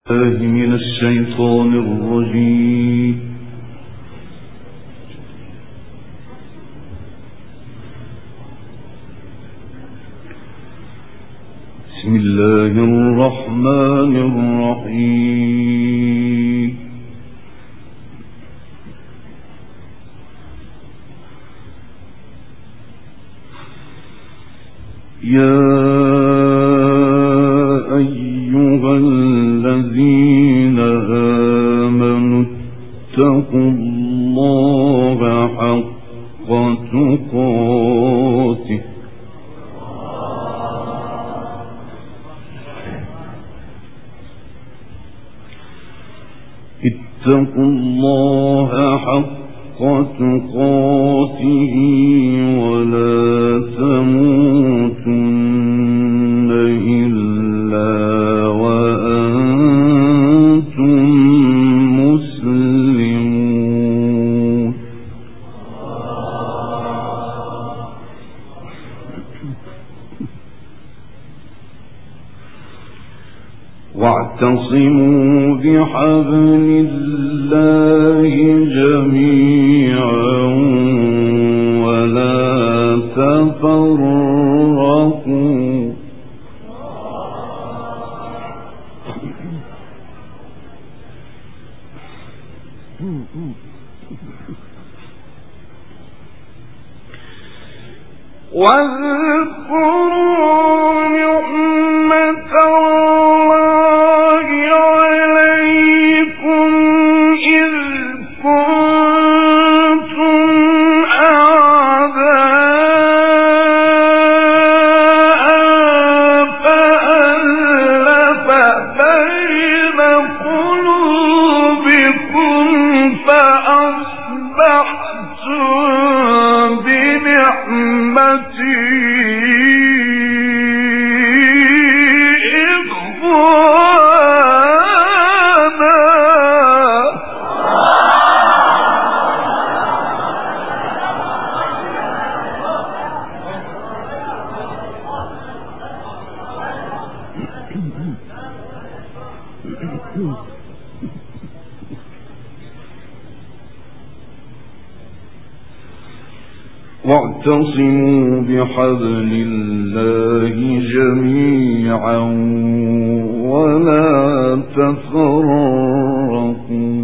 من الشيطان الرجيم. بسم الله الرحمن الرحيم. يا أيها الذين آمنوا اتقوا الله حق تقاته ولا تموتن إلا وأنتم مسلمون. واعتصموا بحبل الله جميعا ولا تفرقوا. واذكروا نعمة الله عليكم إذ كنتم أعداء فألف بين قلوبكم فأصبحتم بنعمتي واعتصموا بحبل الله جميعا ولا تفرقوا.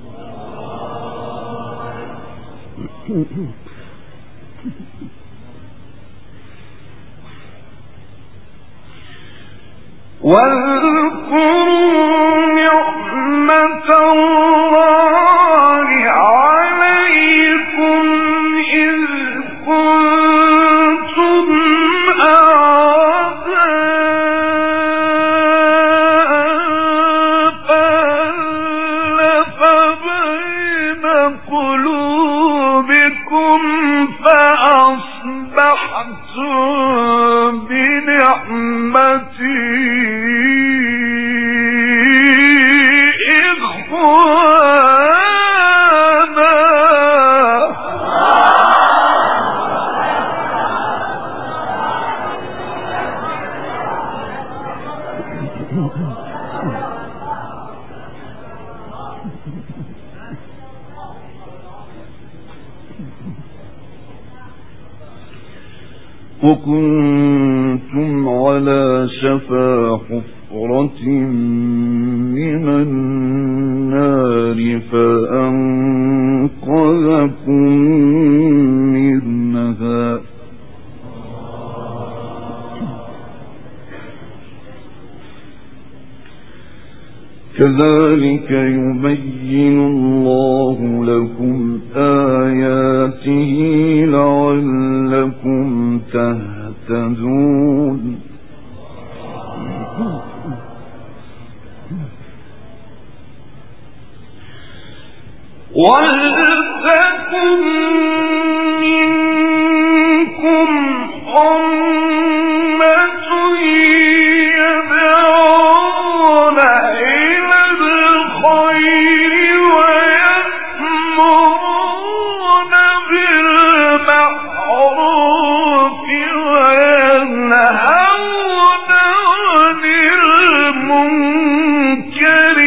واذكروا نعمة الله عليكم إذ كنتم أعداء فألف بين قلوبكم فأصبحتم بنعمتي وكنتم على شفا حفرة من النار فأنقذكم منها. كذلك يبين الله لكم آياته لعلكم تهتدون. ولتكن منكم أمة يدعون إلى الخير ويأمرون بالمعروف وينهون عن المنكر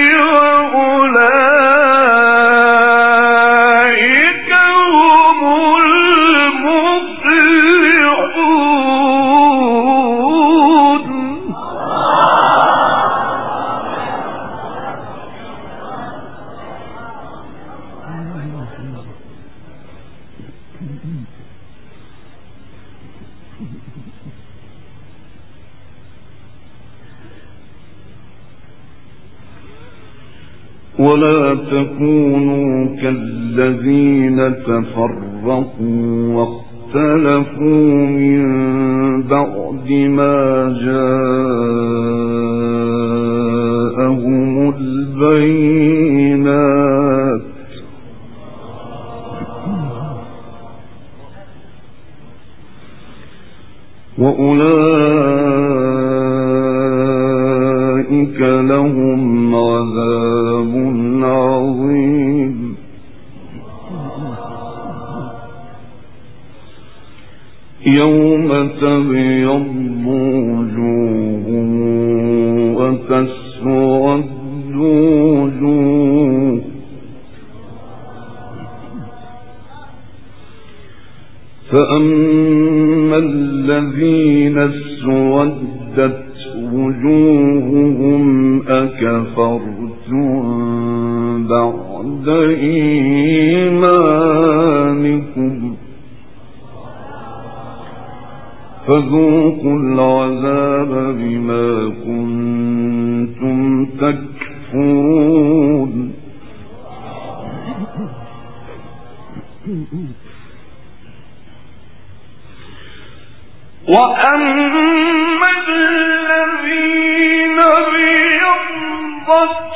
ولا تكونوا كالذين تفرقوا واختلفوا من بعد ما جاءهم البينات وأولئك لهم عذاب عظيم يوم تبيض وجوه وتسود وجوه فأما الذين اسودت وجوههم أكفرتم بعد إيمانكم فذوقوا العذاب بما كنتم تكفرون وأما الذين ابيضت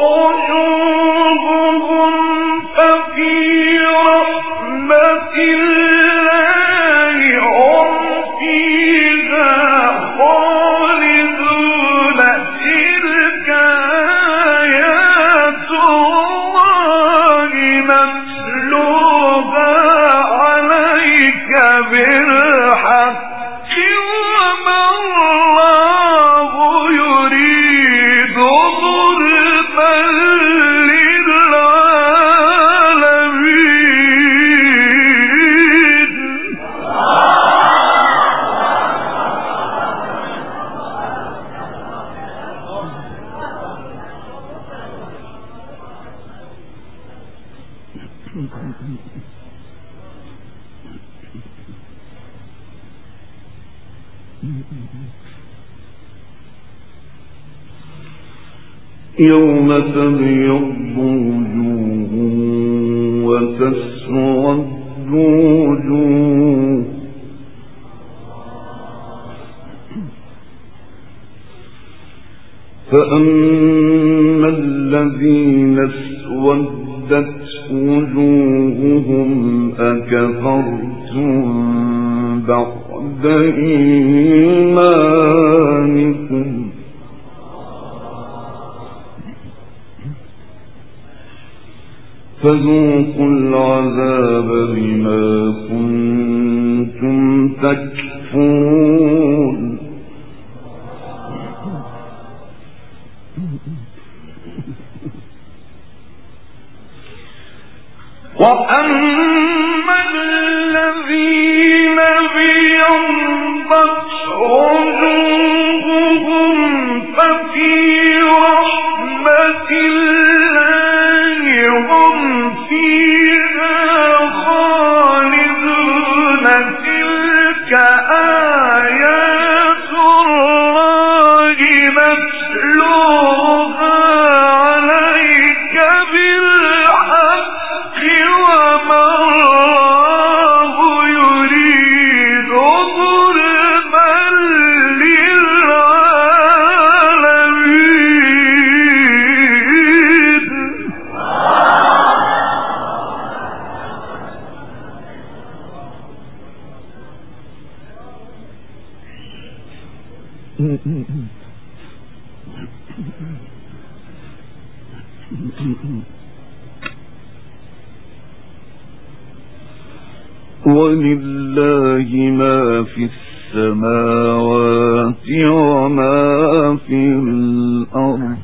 وجوههم ففي رحمة الله هم فيها خالدون تلك آيات الله نتلوها عليك بالحق وما الله يريد ظلما للعالمين يوم تبيض وجوه وتسود وجوه فأما الذين اسودت وجوههم أكفرتم بعد إيمانكم فذوقوا العذاب بما كنتم تكفرون وأما الذين ابيضت وجوههم ففي رحمة الله هم فيها خالدون تلك آيات الله نتلوها عليك بالحق وما الله يريد ظلما للعالمين ولله ما في السماوات وما في الأرض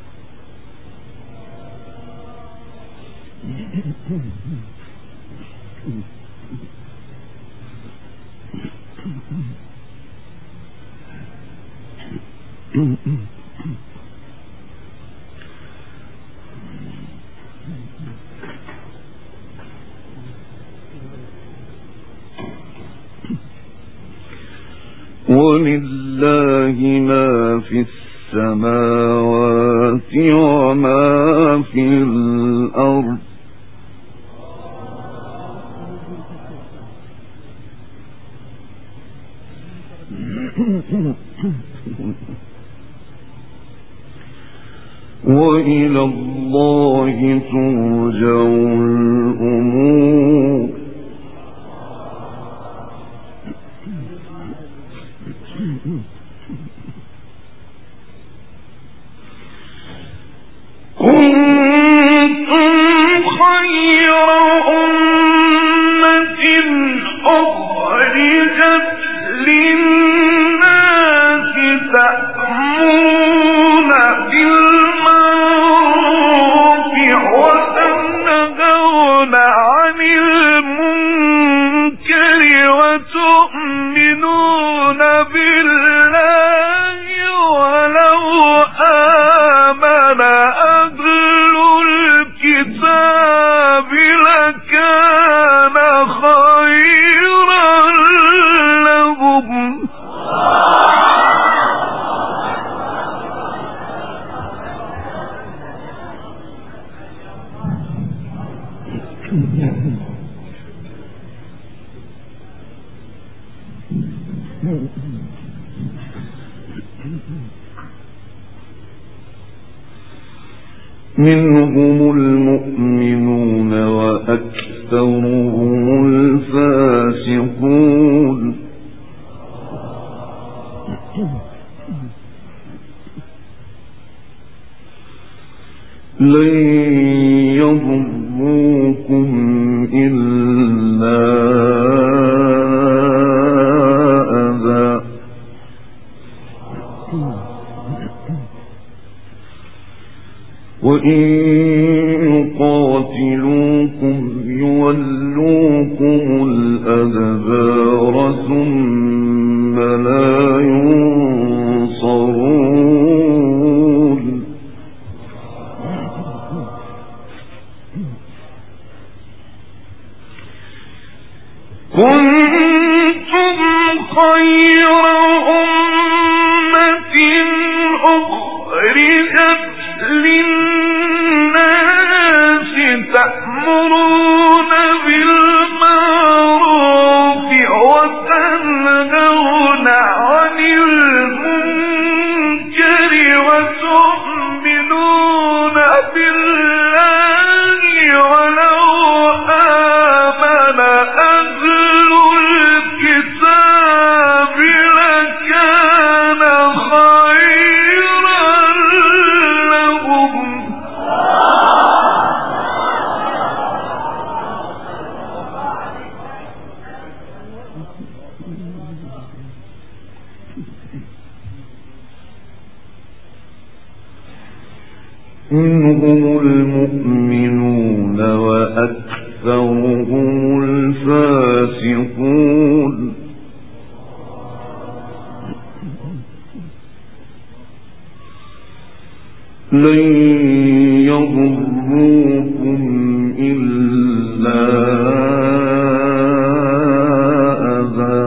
ولله ما في السماوات وما في الأرض وإلى الله ترجع الأمور كنتم خير أمة أخرجت للناس تأمرون بالمعروف وتنهون عن المنكر وتؤمنون بالله ولو آمن أهل الكتاب لكان خيرا لهم منهم المؤمنون وأكثرهم الفاسقون لن يضروكم إلا أذى وإن يقاتلوكم يولوكم الأدبار ثم لا ينصرون كنتم خير أمة أخرجت للناس تأمرون بالمعروف وتنهون عن المنكر وتؤمنون بالله ولو آمن أهل الكتاب لكان خيرا لهم منهم المؤمنون وأكثرهم الفاسقون لن يضروكم إلا أذى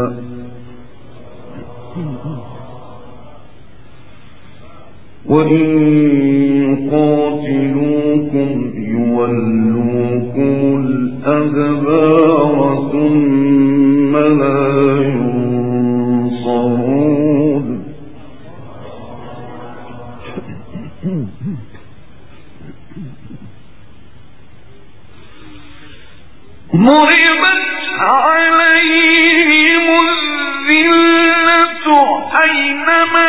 وإن يقاتلوكم يولوكم الأدبار ثم لا ينصرون ضربت عليهم الذلة أينما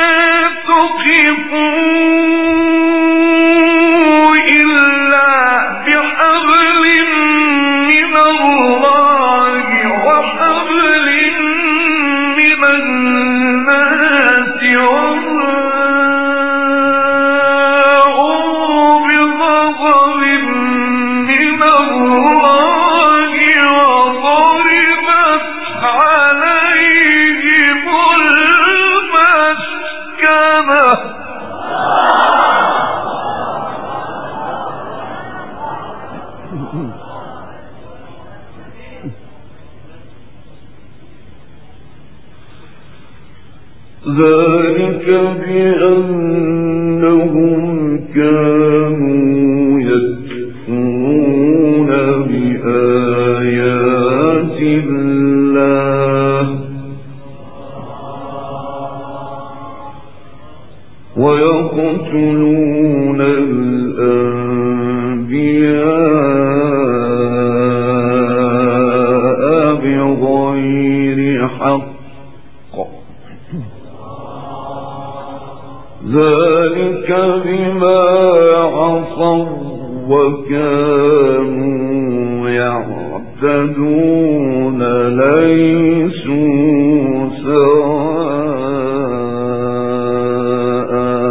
تقفوا إلا بحبل من الله وحبل من الناس وباءوا بغضب من الله وضربت عليهم المسكنة ذلك بأن الأنبياء بغير حق ذلك بما عصوا وكانوا يعتدون ليسوا سواء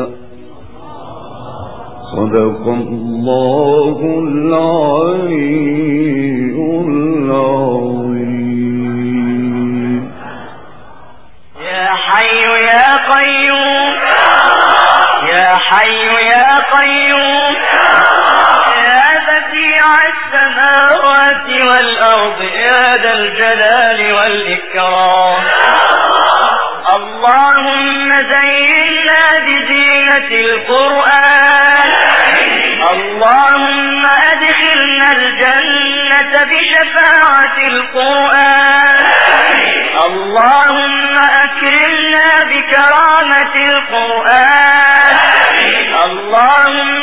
صدق الله العلي العظيم. يا حي يا قيوم يا حي يا قيوم يا بديع السماوات والأرض يا ذا الجلال والإكرام اللهم زينا بزينة القرآن اللهم أدخلنا الجنة بشفاعة القرآن اللهم أكرمنا بكرامة القرآن اللهم